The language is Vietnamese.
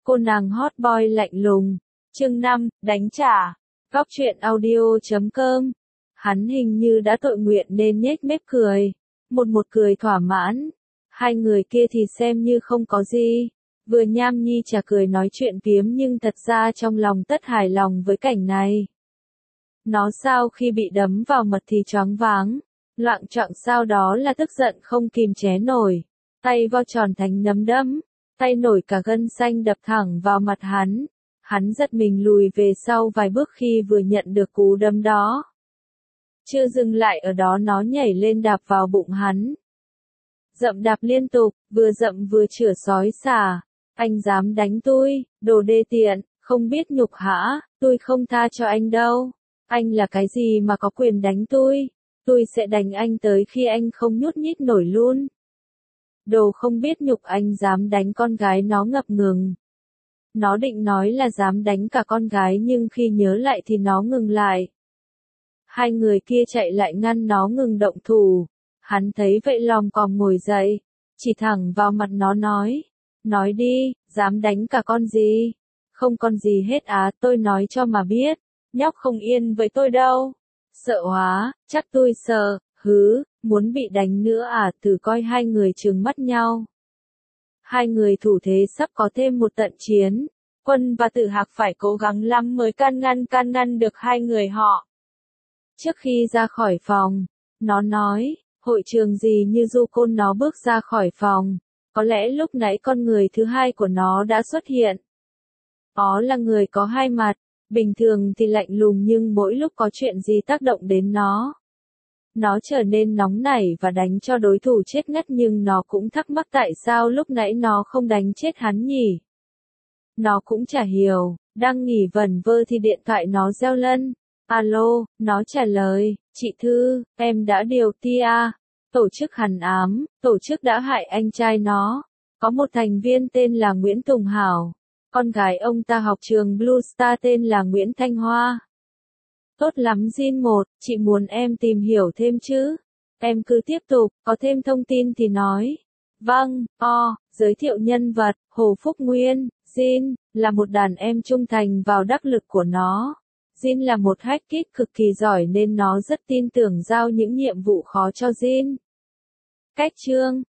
Cô nàng hot boy lạnh lùng. Chương 5, đánh trả. Góc truyện audio.com. Hắn hình như đã tội nguyện nên nhếch mép cười. Một cười thỏa mãn. Hai người kia thì xem như không có gì. Vừa nham nhi chả cười nói chuyện phiếm nhưng thật ra trong lòng tất hài lòng với cảnh này. Nó sau khi bị đấm vào mặt thì choáng váng. Loạng choạng sau đó là tức giận không kìm chế nổi. Tay vo tròn thành nắm đấm. Tay nổi cả gân xanh đập thẳng vào mặt hắn. Hắn giật mình lùi về sau vài bước khi vừa nhận được cú đấm đó. Chưa dừng lại ở đó nó nhảy lên đạp vào bụng hắn. Dậm đạp liên tục, vừa dậm vừa chửa sói xả. Anh dám đánh tôi, đồ đê tiện, không biết nhục hả, tôi không tha cho anh đâu. Anh là cái gì mà có quyền đánh tôi sẽ đánh anh tới khi anh không nhúc nhích nổi luôn. Đồ không biết nhục, anh dám đánh con gái, nó ngập ngừng. Nó định nói là dám đánh cả con gái nhưng khi nhớ lại thì nó ngừng lại. Hai người kia chạy lại ngăn nó ngừng động thủ. Hắn thấy vậy lòm còm ngồi dậy, chỉ thẳng vào mặt nó nói đi, dám đánh cả con gì? Không con gì hết á, tôi nói cho mà biết, nhóc không yên với tôi đâu. Sợ hóa, chắc tôi sợ, muốn bị đánh nữa à? Thử coi. Hai người trừng mắt nhau. Hai người thủ thế sắp có thêm một trận chiến. Quân và Tử Hạc phải cố gắng lắm mới can ngăn được hai người họ. Trước khi ra khỏi phòng, nó nói, hội trường gì như du côn. Nó bước ra khỏi phòng. Có lẽ lúc nãy con người thứ hai của nó đã xuất hiện. Nó là người có hai mặt, bình thường thì lạnh lùng nhưng mỗi lúc có chuyện gì tác động đến nó trở nên nóng nảy và đánh cho đối thủ chết ngất, nhưng nó cũng thắc mắc tại sao lúc nãy nó không đánh chết hắn nhỉ. Nó cũng chả hiểu, đang nghỉ vẩn vơ thì điện thoại nó reo lên. Alo, nó trả lời, chị Thư, em đã điều tia. Tổ chức hằn ám, tổ chức đã hại anh trai nó. Có một thành viên tên là Nguyễn Tùng Hảo. Con gái ông ta học trường Blue Star tên là Nguyễn Thanh Hoa. Tốt lắm Jin 1, chị muốn em tìm hiểu thêm chứ? Em cứ tiếp tục, có thêm thông tin thì nói. Vâng, giới thiệu nhân vật, Hồ Phúc Nguyên. Jin là một đàn em trung thành vào đắc lực của nó. Jin là một hack kit cực kỳ giỏi nên nó rất tin tưởng giao những nhiệm vụ khó cho Jin. Cách chương